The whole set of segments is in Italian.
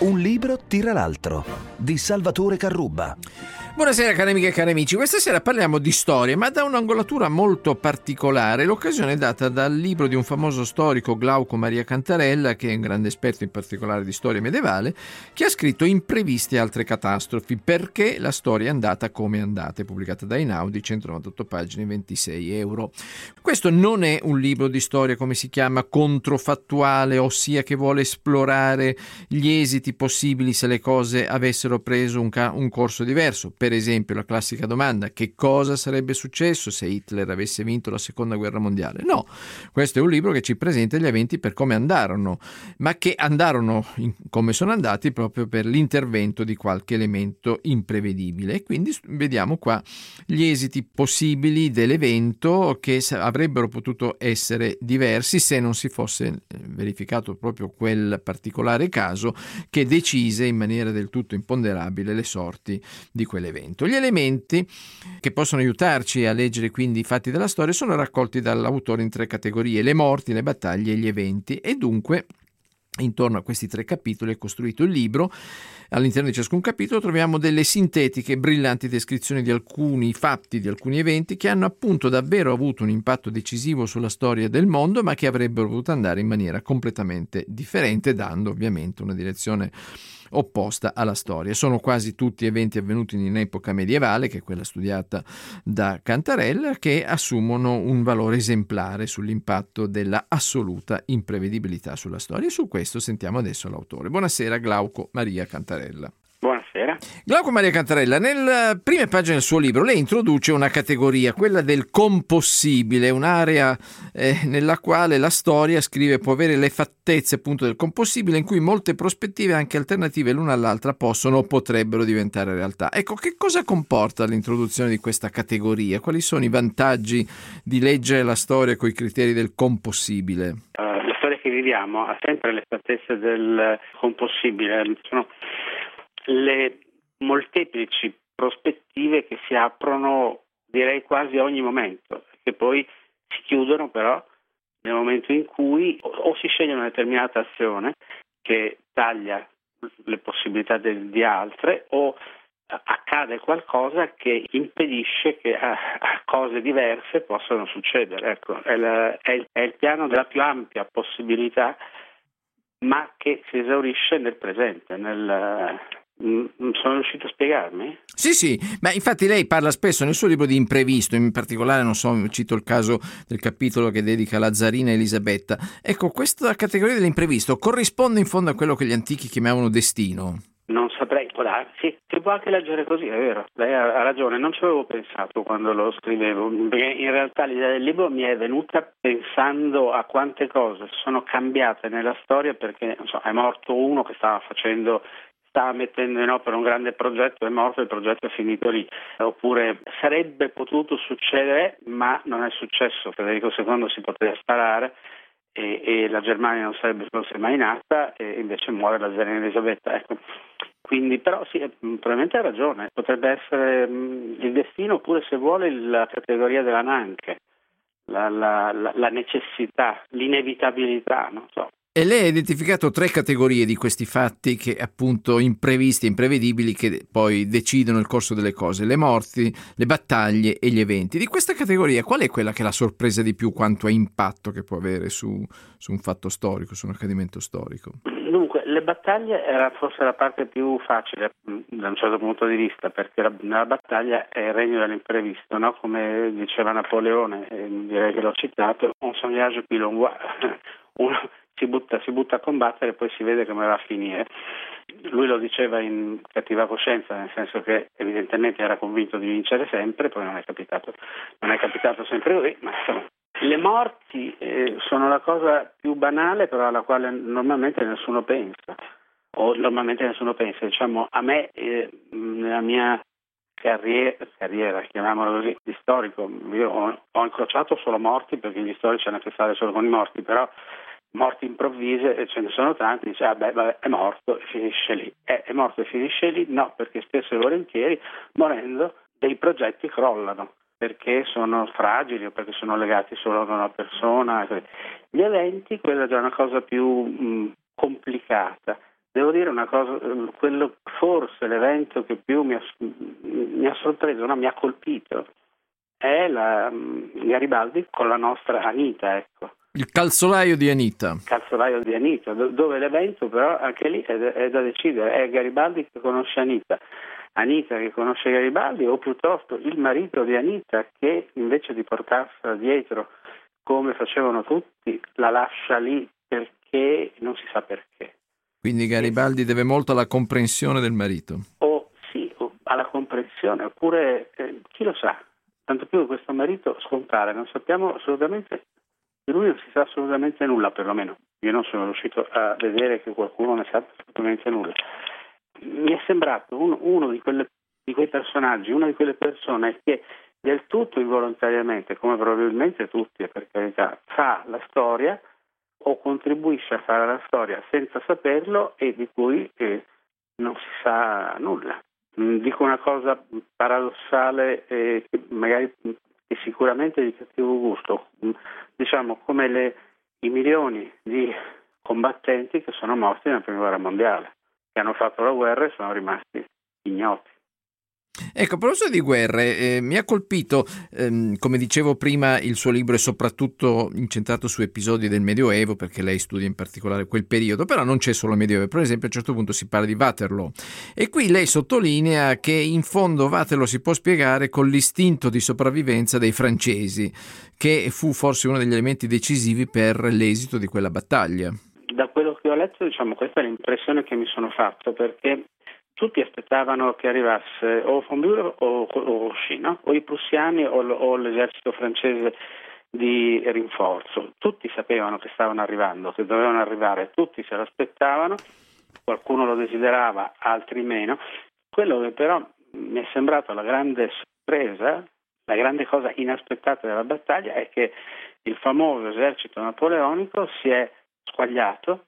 Un libro tira l'altro, di Salvatore Carrubba. Buonasera cari amiche e cari amici, questa sera parliamo di storia, ma da un'angolatura molto particolare. L'occasione è data dal libro di un famoso storico, Glauco Maria Cantarella, che è un grande esperto in particolare di storia medievale, che ha scritto Imprevisti e altre catastrofi, perché la storia è andata come è andata, pubblicata da Einaudi, 198 pagine, 26 euro. Questo non è un libro di storia, come si chiama, controfattuale, ossia che vuole esplorare gli esiti possibili se le cose avessero preso un corso diverso. Per esempio, la classica domanda: che cosa sarebbe successo se Hitler avesse vinto la seconda guerra mondiale? No, questo è un libro che ci presenta gli eventi per come andarono, ma che andarono come sono andati proprio per l'intervento di qualche elemento imprevedibile. E quindi vediamo qua gli esiti possibili dell'evento, che avrebbero potuto essere diversi se non si fosse verificato proprio quel particolare caso che decise in maniera del tutto imponderabile le sorti di quell'evento. Gli elementi che possono aiutarci a leggere quindi i fatti della storia sono raccolti dall'autore in 3 categorie: le morti, le battaglie e gli eventi, e dunque intorno a questi 3 capitoli è costruito il libro. All'interno di ciascun capitolo troviamo delle sintetiche, brillanti descrizioni di alcuni fatti, di alcuni eventi che hanno appunto davvero avuto un impatto decisivo sulla storia del mondo, ma che avrebbero potuto andare in maniera completamente differente, dando ovviamente una direzione opposta alla storia. Sono quasi tutti eventi avvenuti in epoca medievale, che è quella studiata da Cantarella, che assumono un valore esemplare sull'impatto della assoluta imprevedibilità sulla storia. E su questo sentiamo adesso l'autore. Buonasera Glauco Maria Cantarella. Buonasera. Glauco Maria Cantarella, nelle prime pagine del suo libro lei introduce una categoria, quella del compossibile, un'area nella quale la storia, scrive, può avere le fattezze appunto del compossibile, in cui molte prospettive anche alternative l'una all'altra possono o potrebbero diventare realtà. Ecco, che cosa comporta l'introduzione di questa categoria? Quali sono i vantaggi di leggere la storia coi criteri del compossibile? La storia che viviamo ha sempre le fattezze del compossibile. Sono le molteplici prospettive che si aprono, direi, quasi a ogni momento, che poi si chiudono però nel momento in cui o si sceglie una determinata azione che taglia le possibilità di altre, o accade qualcosa che impedisce che cose diverse possano succedere. Ecco, è il piano della più ampia possibilità, ma che si esaurisce nel presente, Sono riuscito a spiegarmi? Sì, ma infatti lei parla spesso nel suo libro di imprevisto, in particolare, non so, cito il caso del capitolo che dedica a Lazzarina e Elisabetta. Ecco, questa categoria dell'imprevisto corrisponde in fondo a quello che gli antichi chiamavano destino? Non saprei, sì, si può anche leggere così, è vero, lei ha ragione, non ci avevo pensato quando lo scrivevo, perché in realtà l'idea del libro mi è venuta pensando a quante cose sono cambiate nella storia, perché non so, è morto uno che stava mettendo in opera un grande progetto, è morto, il progetto è finito lì. Oppure sarebbe potuto succedere, ma non è successo. Federico II si poteva sparare e la Germania non sarebbe forse mai nata, e invece muore la Lazzarina Elisabetta. Ecco. Quindi, però sì, probabilmente ha ragione, potrebbe essere il destino, oppure, se vuole, la categoria della nanche, la necessità, l'inevitabilità, non so. E lei ha identificato 3 categorie di questi fatti che appunto imprevisti e imprevedibili, che poi decidono il corso delle cose: le morti, le battaglie e gli eventi. Di questa categoria qual è quella che l'ha sorpresa di più quanto a impatto che può avere su un fatto storico, su un accadimento storico? Dunque, le battaglie era forse la parte più facile da un certo punto di vista, perché la battaglia è il regno dell'imprevisto, no? Come diceva Napoleone, direi che l'ho citato: on s'engage puis l'on voit. Uno si butta a combattere e poi si vede come va a finire. Lui lo diceva in cattiva coscienza, nel senso che evidentemente era convinto di vincere sempre, poi non è capitato sempre così, ma insomma. Le morti sono la cosa più banale, però alla quale normalmente nessuno pensa, diciamo. A me, nella mia carriera, chiamiamola così, di storico, io ho incrociato solo morti, perché gli storici hanno a che fare solo con i morti, però morti improvvise, e ce ne sono tanti. Dice, vabbè, è morto e finisce lì. È morto e finisce lì? No, perché spesso e volentieri, morendo, dei progetti crollano, perché sono fragili o perché sono legati solo ad una persona. Gli eventi, quella è già una cosa più complicata. Devo dire una cosa, quello forse l'evento che più mi ha sorpreso, no, mi ha colpito, è Garibaldi con la nostra Anita, ecco. Il calzolaio di Anita. Calzolaio di Anita, dove l'evento però anche lì è da decidere, è Garibaldi che conosce Anita, Anita che conosce Garibaldi, o piuttosto il marito di Anita che invece di portarsela dietro come facevano tutti la lascia lì perché non si sa perché. Quindi Garibaldi deve molto alla comprensione del marito. O alla comprensione, oppure chi lo sa, tanto più che questo marito scompare, non sappiamo assolutamente, di lui non si sa assolutamente nulla, perlomeno io non sono riuscito a vedere che qualcuno ne sappia assolutamente nulla. Mi è sembrato uno di quei personaggi, una di quelle persone che del tutto involontariamente, come probabilmente tutti, per carità, fa la storia o contribuisce a fare la storia senza saperlo e di cui non si sa nulla. Dico una cosa paradossale che magari è sicuramente di cattivo gusto, diciamo come i milioni di combattenti che sono morti nella prima guerra mondiale, che hanno fatto la guerra e sono rimasti ignoti. Ecco, a proposito di guerre, mi ha colpito, come dicevo prima, il suo libro è soprattutto incentrato su episodi del Medioevo, perché lei studia in particolare quel periodo, però non c'è solo il Medioevo. Per esempio, a un certo punto si parla di Waterloo e qui lei sottolinea che in fondo Waterloo si può spiegare con l'istinto di sopravvivenza dei francesi, che fu forse uno degli elementi decisivi per l'esito di quella battaglia. Da quello che ho letto, diciamo, questa è l'impressione che mi sono fatto, perché tutti aspettavano che arrivasse o von Bülow o Schi, no? O i prussiani o l'esercito francese di rinforzo. Tutti sapevano che stavano arrivando, che dovevano arrivare, tutti se lo aspettavano, qualcuno lo desiderava, altri meno. Quello che però mi è sembrato la grande sorpresa, la grande cosa inaspettata della battaglia è che il famoso esercito napoleonico si è squagliato,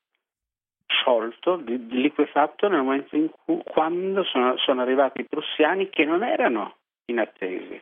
sciolto, liquefatto nel momento in cui quando sono arrivati i prussiani, che non erano inattesi.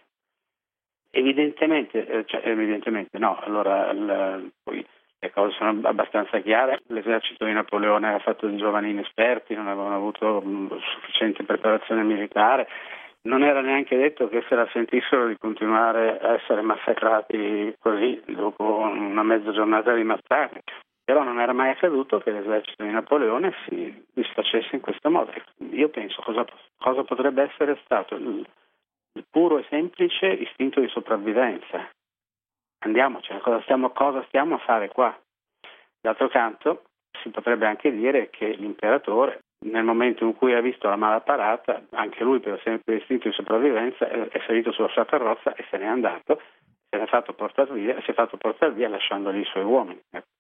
Evidentemente no, allora poi le cose sono abbastanza chiare, l'esercito di Napoleone era fatto di giovani inesperti, non avevano avuto sufficiente preparazione militare, non era neanche detto che se la sentissero di continuare a essere massacrati così dopo una mezza giornata di massacri. Però non era mai accaduto che l'esercito di Napoleone si disfacesse in questo modo. Io penso cosa potrebbe essere stato il puro e semplice istinto di sopravvivenza. Andiamoci, cosa stiamo a fare qua? D'altro canto si potrebbe anche dire che l'imperatore, nel momento in cui ha visto la mala parata, anche lui per sempre istinto di sopravvivenza è salito sulla sua carrozza e se n'è andato, si è fatto portare via lasciandogli i suoi uomini.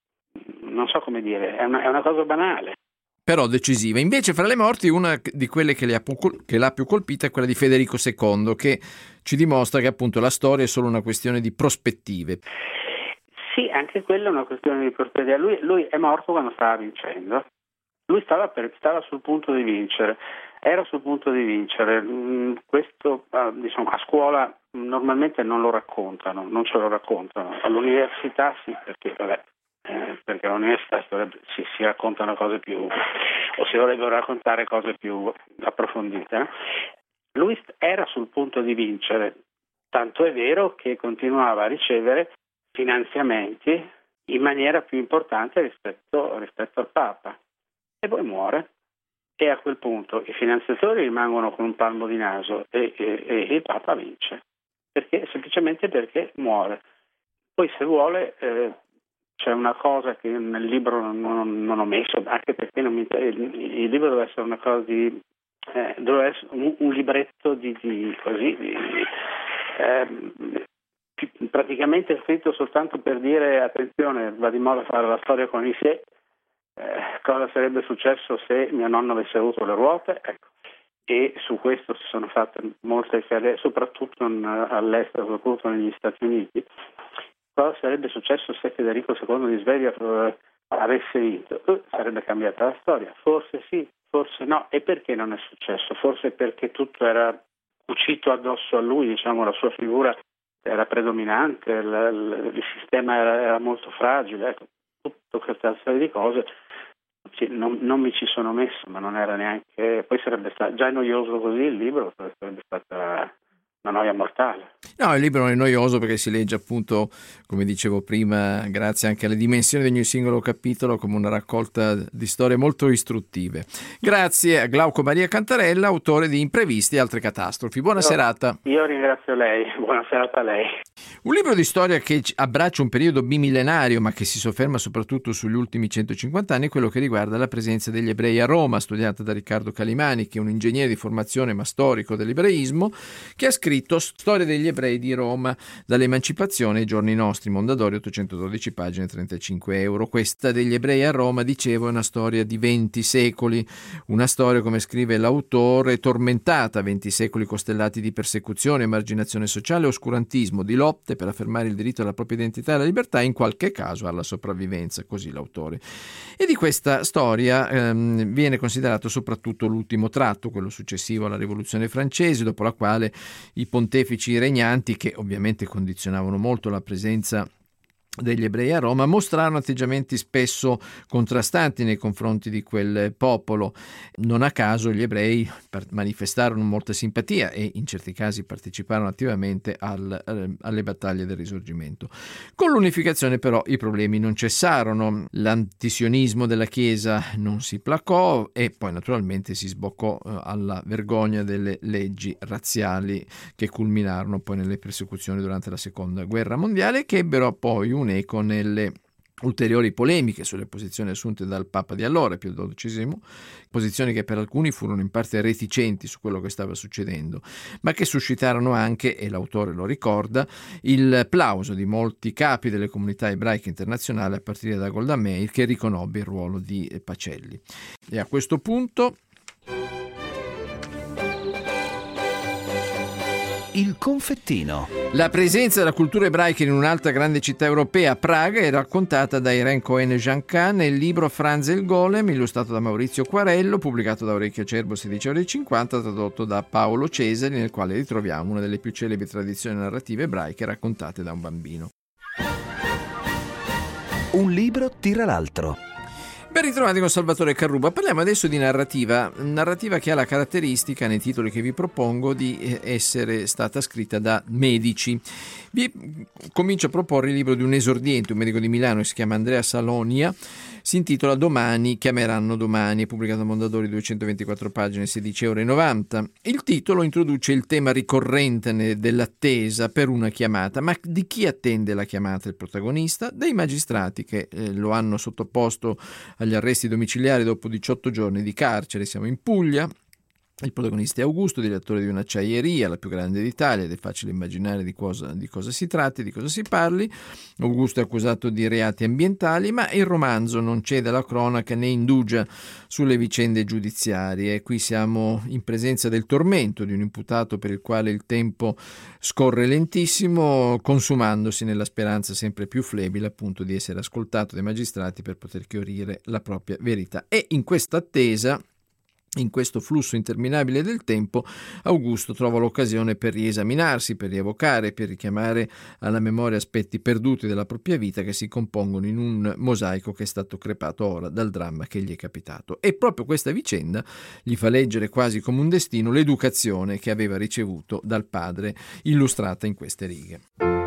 Non so come dire, è una cosa banale. Però decisiva. Invece fra le morti una di quelle che l'ha più colpita è quella di Federico II, che ci dimostra che appunto la storia è solo una questione di prospettive. Sì, anche quella è una questione di prospettiva. Lui è morto quando stava vincendo. Lui stava sul punto di vincere, era sul punto di vincere. Questo diciamo, a scuola normalmente non lo raccontano, non ce lo raccontano. All'università sì, perché all'università si raccontano cose più, o si dovrebbero raccontare cose più approfondite. No? Lui era sul punto di vincere, tanto è vero che continuava a ricevere finanziamenti in maniera più importante rispetto al Papa. E poi muore. E a quel punto i finanziatori rimangono con un palmo di naso e il Papa vince. Semplicemente perché muore. Poi se vuole c'è una cosa che nel libro non ho messo, anche perché il libro deve essere una cosa deve essere un libretto praticamente scritto soltanto per dire attenzione, va di moda fare la storia con i sé, cosa sarebbe successo se mio nonno avesse avuto le ruote, ecco. E su questo si sono fatte molte fede, soprattutto all'estero, soprattutto negli Stati Uniti. Cosa sarebbe successo se Federico II di Svevia avesse vinto? Sarebbe cambiata la storia? Forse sì, forse no. E perché non è successo? Forse perché tutto era cucito addosso a lui, diciamo, la sua figura era predominante, il sistema era molto fragile. Ecco, tutta questa serie di cose non mi ci sono messo, ma non era neanche, poi sarebbe stato già noioso così il libro, sarebbe stata una noia mortale. No, il libro non è noioso perché si legge appunto, come dicevo prima, grazie anche alle dimensioni di ogni singolo capitolo, come una raccolta di storie molto istruttive. Grazie a Glauco Maria Cantarella, autore di Imprevisti e altre catastrofi. Buona serata. Io ringrazio lei, buona serata a lei. Un libro di storia che abbraccia un periodo bimillenario, ma che si sofferma soprattutto sugli ultimi 150 anni, è quello che riguarda la presenza degli ebrei a Roma, studiata da Riccardo Calimani, che è un ingegnere di formazione ma storico dell'ebraismo, che ha scritto Storia degli ebrei di Roma, dall'emancipazione ai giorni nostri, Mondadori, 812 pagine, 35 euro. Questa degli ebrei a Roma, dicevo, è una storia di 20 secoli, una storia, come scrive l'autore, tormentata, 20 secoli costellati di persecuzione, emarginazione sociale, oscurantismo, di lotte per affermare il diritto alla propria identità e alla libertà, in qualche caso alla sopravvivenza, così l'autore. E di questa storia viene considerato soprattutto l'ultimo tratto, quello successivo alla Rivoluzione francese, dopo la quale i pontefici regnanti, che ovviamente condizionavano molto la presenza degli ebrei a Roma, mostrarono atteggiamenti spesso contrastanti nei confronti di quel popolo. Non a caso gli ebrei manifestarono molta simpatia e in certi casi parteciparono attivamente alle battaglie del Risorgimento. Con l'unificazione però i problemi non cessarono, l'antisionismo della Chiesa non si placò e poi naturalmente si sboccò alla vergogna delle leggi razziali che culminarono poi nelle persecuzioni durante la Seconda Guerra Mondiale, che ebbero poi un'eco nelle ulteriori polemiche sulle posizioni assunte dal Papa di allora, Pio XII, posizioni che per alcuni furono in parte reticenti su quello che stava succedendo, ma che suscitarono anche, e l'autore lo ricorda, il plauso di molti capi delle comunità ebraiche internazionali, a partire da Golda Meir, che riconobbe il ruolo di Pacelli. E a questo punto Il confettino. La presenza della cultura ebraica in un'altra grande città europea, Praga, è raccontata da Irene Cohen-Jancan nel libro Franz il Golem, illustrato da Maurizio Quarello, pubblicato da Orecchio Acerbo 16,50 €, tradotto da Paolo Cesari, nel quale ritroviamo una delle più celebri tradizioni narrative ebraiche raccontate da un bambino. Un libro tira l'altro. Ben ritrovati con Salvatore Carruba. Parliamo adesso di narrativa che ha la caratteristica, nei titoli che vi propongo, di essere stata scritta da medici. Vi comincio a proporre il libro di un esordiente, un medico di Milano che si chiama Andrea Salonia. Si intitola Domani chiameranno domani, è pubblicato da Mondadori, 224 pagine, 16,90 €. Il titolo introduce il tema ricorrente dell'attesa per una chiamata. Ma di chi attende la chiamata il protagonista? Dei magistrati che lo hanno sottoposto agli arresti domiciliari dopo 18 giorni di carcere. Siamo in Puglia. Il protagonista è Augusto, direttore di un'acciaieria, la più grande d'Italia, ed è facile immaginare di cosa si tratti, di cosa si parli. Augusto è accusato di reati ambientali, ma il romanzo non cede alla cronaca né indugia sulle vicende giudiziarie. Qui siamo in presenza del tormento di un imputato per il quale il tempo scorre lentissimo, consumandosi nella speranza sempre più flebile appunto di essere ascoltato dai magistrati per poter chiarire la propria verità. E in questa attesa, in questo flusso interminabile del tempo, Augusto trova l'occasione per riesaminarsi, per rievocare, per richiamare alla memoria aspetti perduti della propria vita che si compongono in un mosaico che è stato crepato ora dal dramma che gli è capitato. E proprio questa vicenda gli fa leggere quasi come un destino l'educazione che aveva ricevuto dal padre, illustrata in queste righe.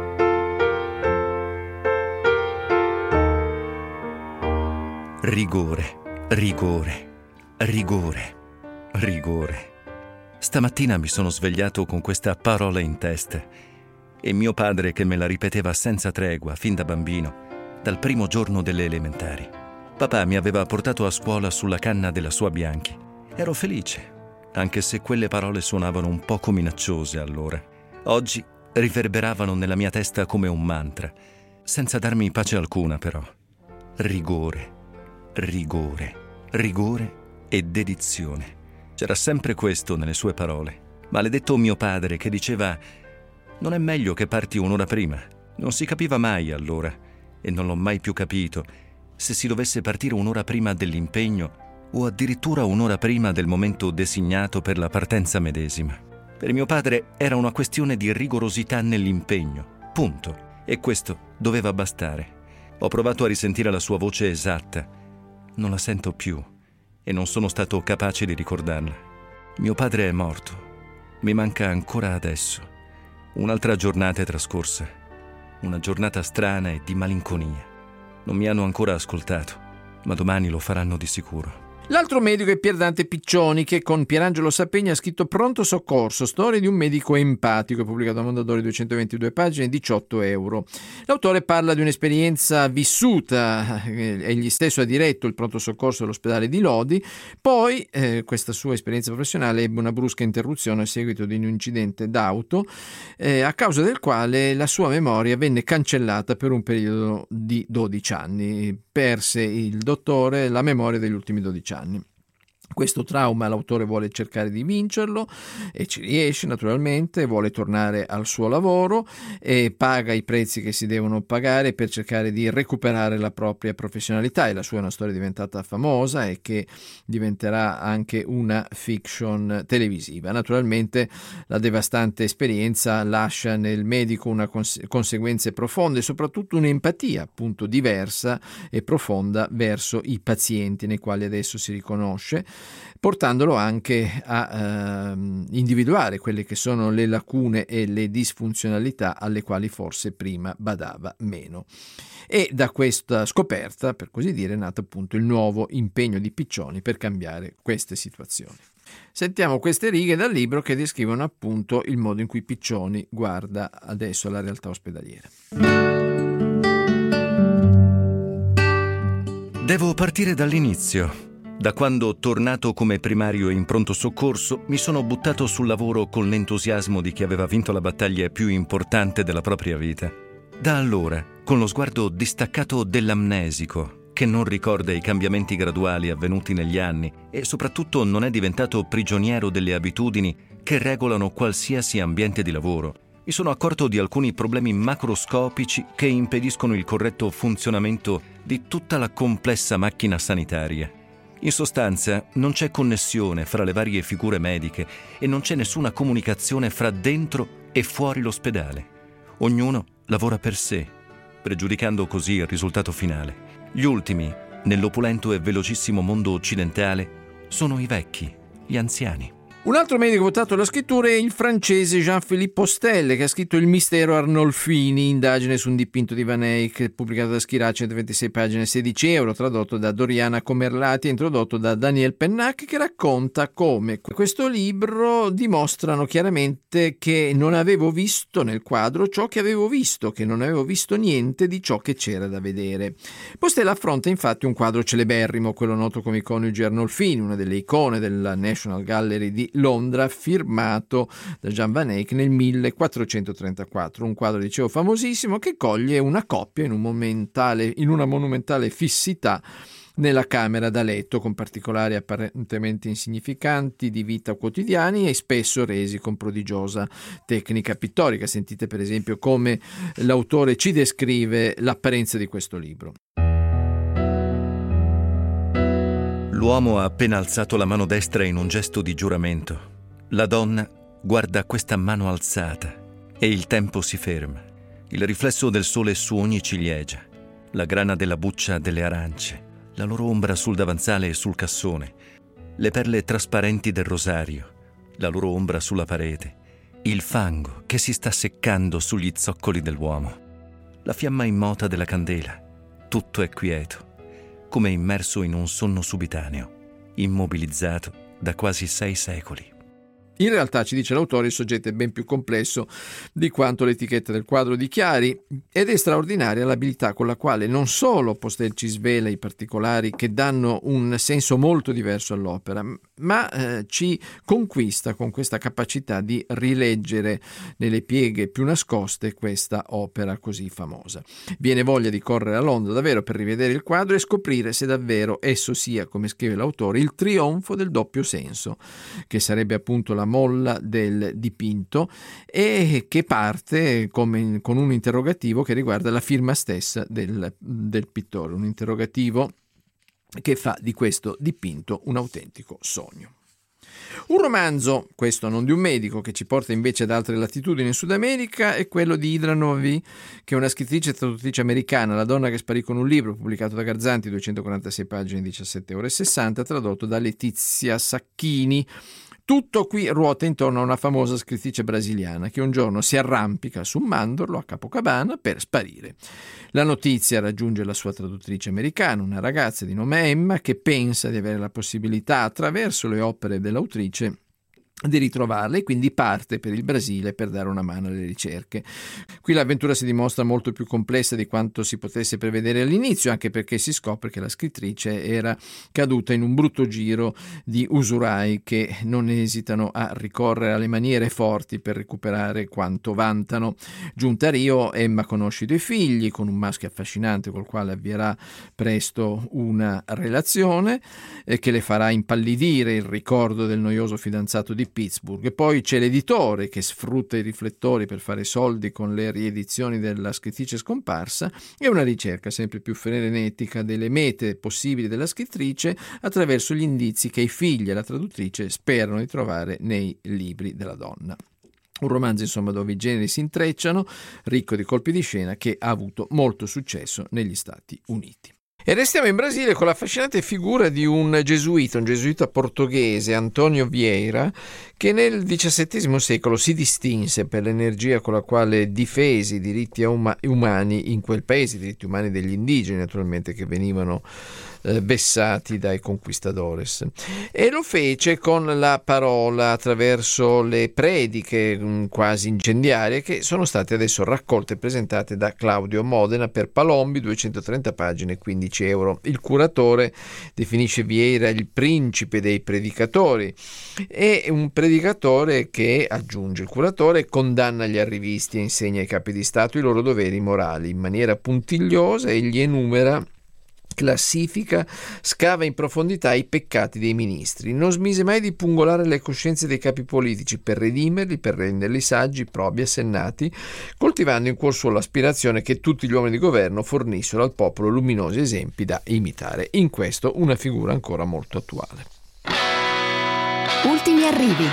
Rigore, rigore. Rigore, rigore. Stamattina mi sono svegliato con questa parola in testa e mio padre che me la ripeteva senza tregua fin da bambino, dal primo giorno delle elementari. Papà mi aveva portato a scuola sulla canna della sua Bianchi. Ero felice, anche se quelle parole suonavano un poco minacciose allora. Oggi riverberavano nella mia testa come un mantra, senza darmi pace alcuna però. Rigore, rigore, rigore e dedizione. C'era sempre questo nelle sue parole. Maledetto mio padre che diceva: non è meglio che parti un'ora prima. Non si capiva mai allora, e non l'ho mai più capito, se si dovesse partire un'ora prima dell'impegno o addirittura un'ora prima del momento designato per la partenza medesima. Per mio padre era una questione di rigorosità nell'impegno, punto, e questo doveva bastare. Ho provato a risentire la sua voce esatta, Non la sento più e non sono stato capace di ricordarla. Mio padre è morto. Mi manca ancora adesso. Un'altra giornata è trascorsa. Una giornata strana e di malinconia. Non mi hanno ancora ascoltato, ma domani lo faranno di sicuro. L'altro medico è Pier Dante Piccioni, che con Pierangelo Sapegni ha scritto Pronto soccorso, storia di un medico empatico, pubblicato a Mondadori, 222 pagine, 18 euro. L'autore parla di un'esperienza vissuta, egli stesso ha diretto il pronto soccorso all'ospedale di Lodi, poi questa sua esperienza professionale ebbe una brusca interruzione a seguito di un incidente d'auto, a causa del quale la sua memoria venne cancellata per un periodo di 12 anni. Perse il dottore la memoria degli ultimi 12 anni. Questo trauma l'autore vuole cercare di vincerlo e ci riesce naturalmente, vuole tornare al suo lavoro e paga i prezzi che si devono pagare per cercare di recuperare la propria professionalità, e la sua è una storia diventata famosa e che diventerà anche una fiction televisiva. Naturalmente la devastante esperienza lascia nel medico una conseguenze profonde e soprattutto un'empatia appunto diversa e profonda verso i pazienti nei quali adesso si riconosce, portandolo anche a individuare quelle che sono le lacune e le disfunzionalità alle quali forse prima badava meno. E da questa scoperta, per così dire, è nato appunto il nuovo impegno di Piccioni per cambiare queste situazioni. Sentiamo queste righe dal libro che descrivono appunto il modo in cui Piccioni guarda adesso alla realtà ospedaliera. Devo partire dall'inizio. Da quando, tornato come primario in pronto soccorso, mi sono buttato sul lavoro con l'entusiasmo di chi aveva vinto la battaglia più importante della propria vita. Da allora, con lo sguardo distaccato dell'amnesico, che non ricorda i cambiamenti graduali avvenuti negli anni e soprattutto non è diventato prigioniero delle abitudini che regolano qualsiasi ambiente di lavoro, mi sono accorto di alcuni problemi macroscopici che impediscono il corretto funzionamento di tutta la complessa macchina sanitaria. In sostanza, non c'è connessione fra le varie figure mediche e non c'è nessuna comunicazione fra dentro e fuori l'ospedale. Ognuno lavora per sé, pregiudicando così il risultato finale. Gli ultimi, nell'opulento e velocissimo mondo occidentale, sono i vecchi, gli anziani. Un altro medico votato alla scrittura è il francese Jean-Philippe Postel, che ha scritto Il mistero Arnolfini, indagine su un dipinto di Van Eyck, pubblicato da Schirà, 126 pagine, 16 euro, tradotto da Doriana Comerlati e introdotto da Daniel Pennac, che racconta come questo libro dimostrano chiaramente che non avevo visto nel quadro ciò che avevo visto, che non avevo visto niente di ciò che c'era da vedere. Postel affronta infatti un quadro celeberrimo, quello noto come i coniugi Arnolfini, una delle icone della National Gallery di Londra, firmato da Jan Van Eyck nel 1434, un quadro, dicevo, famosissimo, che coglie una coppia in una monumentale fissità nella camera da letto, con particolari apparentemente insignificanti di vita quotidiani e spesso resi con prodigiosa tecnica pittorica. Sentite per esempio come l'autore ci descrive l'apparenza di questo libro. L'uomo ha appena alzato la mano destra in un gesto di giuramento. La donna guarda questa mano alzata e il tempo si ferma. Il riflesso del sole su ogni ciliegia, la grana della buccia delle arance, la loro ombra sul davanzale e sul cassone, le perle trasparenti del rosario, la loro ombra sulla parete, il fango che si sta seccando sugli zoccoli dell'uomo, la fiamma immota della candela. Tutto è quieto, come immerso in un sonno subitaneo, immobilizzato da quasi 6 secoli. In realtà, ci dice l'autore, il soggetto è ben più complesso di quanto l'etichetta del quadro dichiari, ed è straordinaria l'abilità con la quale non solo Postel ci svela i particolari che danno un senso molto diverso all'opera, ma ci conquista con questa capacità di rileggere nelle pieghe più nascoste questa opera così famosa. Viene voglia di correre a Londra davvero per rivedere il quadro e scoprire se davvero esso sia, come scrive l'autore, il trionfo del doppio senso, che sarebbe appunto la molla del dipinto, e che parte con un interrogativo che riguarda la firma stessa del pittore, un interrogativo che fa di questo dipinto un autentico sogno. Un romanzo, questo non di un medico, che ci porta invece ad altre latitudini in Sud America, è quello di Hidra Novi, che è una scrittrice e traduttrice americana, La donna che sparì con un libro, pubblicato da Garzanti, 246 pagine, 17,60 €, tradotto da Letizia Sacchini. Tutto qui ruota intorno a una famosa scrittrice brasiliana che un giorno si arrampica su un mandorlo a Capocabana per sparire. La notizia raggiunge la sua traduttrice americana, una ragazza di nome Emma, che pensa di avere la possibilità, attraverso le opere dell'autrice, di ritrovarla, e quindi parte per il Brasile per dare una mano alle ricerche. Qui l'avventura si dimostra molto più complessa di quanto si potesse prevedere all'inizio, anche perché si scopre che la scrittrice era caduta in un brutto giro di usurai che non esitano a ricorrere alle maniere forti per recuperare quanto vantano. Giunta a Rio, Emma conosce i due figli, con un maschio affascinante col quale avvierà presto una relazione che le farà impallidire il ricordo del noioso fidanzato di Pittsburgh. E poi c'è l'editore che sfrutta i riflettori per fare soldi con le riedizioni della scrittrice scomparsa, e una ricerca sempre più frenetica delle mete possibili della scrittrice attraverso gli indizi che i figli e la traduttrice sperano di trovare nei libri della donna. Un romanzo, insomma, dove i generi si intrecciano, ricco di colpi di scena, che ha avuto molto successo negli Stati Uniti. E restiamo in Brasile con l'affascinante figura di un gesuita portoghese, Antonio Vieira, che nel XVII secolo si distinse per l'energia con la quale difese i diritti umani in quel paese, i diritti umani degli indigeni, naturalmente, che venivano vessati dai conquistadores, e lo fece con la parola attraverso le prediche quasi incendiarie che sono state adesso raccolte e presentate da Claudio Modena per Palombi, 230 pagine, 15 €. Il curatore definisce Vieira il principe dei predicatori, e un predicatore che, aggiunge il curatore, condanna gli arrivisti e insegna ai capi di Stato i loro doveri morali. In maniera puntigliosa egli enumera, classifica, scava in profondità i peccati dei ministri. Non smise mai di pungolare le coscienze dei capi politici per redimerli, per renderli saggi, probi, assennati, coltivando in cuor suo l'aspirazione che tutti gli uomini di governo fornissero al popolo luminosi esempi da imitare. In questo una figura ancora molto attuale. Ultimi arrivi.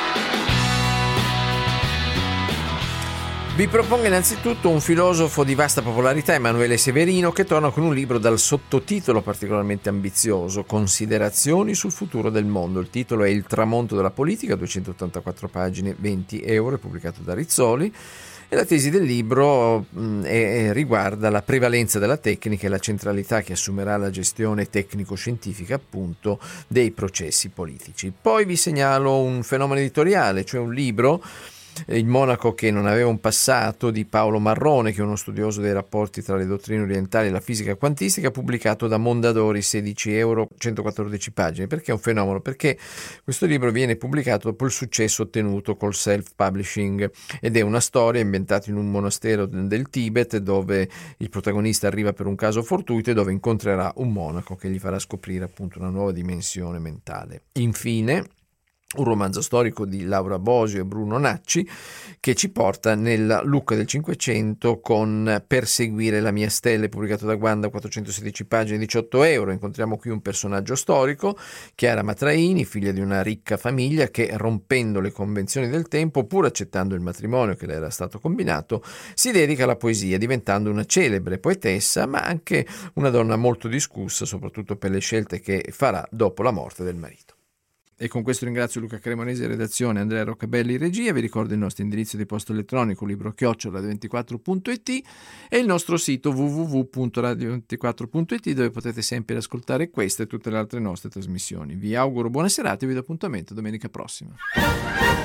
Vi propongo innanzitutto un filosofo di vasta popolarità, Emanuele Severino, che torna con un libro dal sottotitolo particolarmente ambizioso, Considerazioni sul futuro del mondo. Il titolo è Il tramonto della politica, 284 pagine, 20 €, pubblicato da Rizzoli. E la tesi del libro riguarda la prevalenza della tecnica e la centralità che assumerà la gestione tecnico-scientifica, appunto, dei processi politici. Poi vi segnalo un fenomeno editoriale, cioè un libro, Il monaco che non aveva un passato, di Paolo Marrone, che è uno studioso dei rapporti tra le dottrine orientali e la fisica quantistica, pubblicato da Mondadori, 16 €, 114 pagine. Perché è un fenomeno? Perché questo libro viene pubblicato dopo il successo ottenuto col self-publishing, ed è una storia ambientata in un monastero del Tibet, dove il protagonista arriva per un caso fortuito e dove incontrerà un monaco che gli farà scoprire, appunto, una nuova dimensione mentale. Infine, un romanzo storico di Laura Bosio e Bruno Nacci, che ci porta nella Lucca del Cinquecento con Perseguire la mia stella, pubblicato da Guanda, 416 pagine, 18 €. Incontriamo qui un personaggio storico, Chiara Matraini, figlia di una ricca famiglia che, rompendo le convenzioni del tempo, pur accettando il matrimonio che le era stato combinato, si dedica alla poesia, diventando una celebre poetessa, ma anche una donna molto discussa, soprattutto per le scelte che farà dopo la morte del marito. E con questo ringrazio Luca Cremonesi, redazione, Andrea Roccabelli, regia. Vi ricordo il nostro indirizzo di posta elettronico, libro@radio24.it, e il nostro sito www.radio24.it, dove potete sempre ascoltare queste e tutte le altre nostre trasmissioni. Vi auguro buona serata e vi do appuntamento domenica prossima.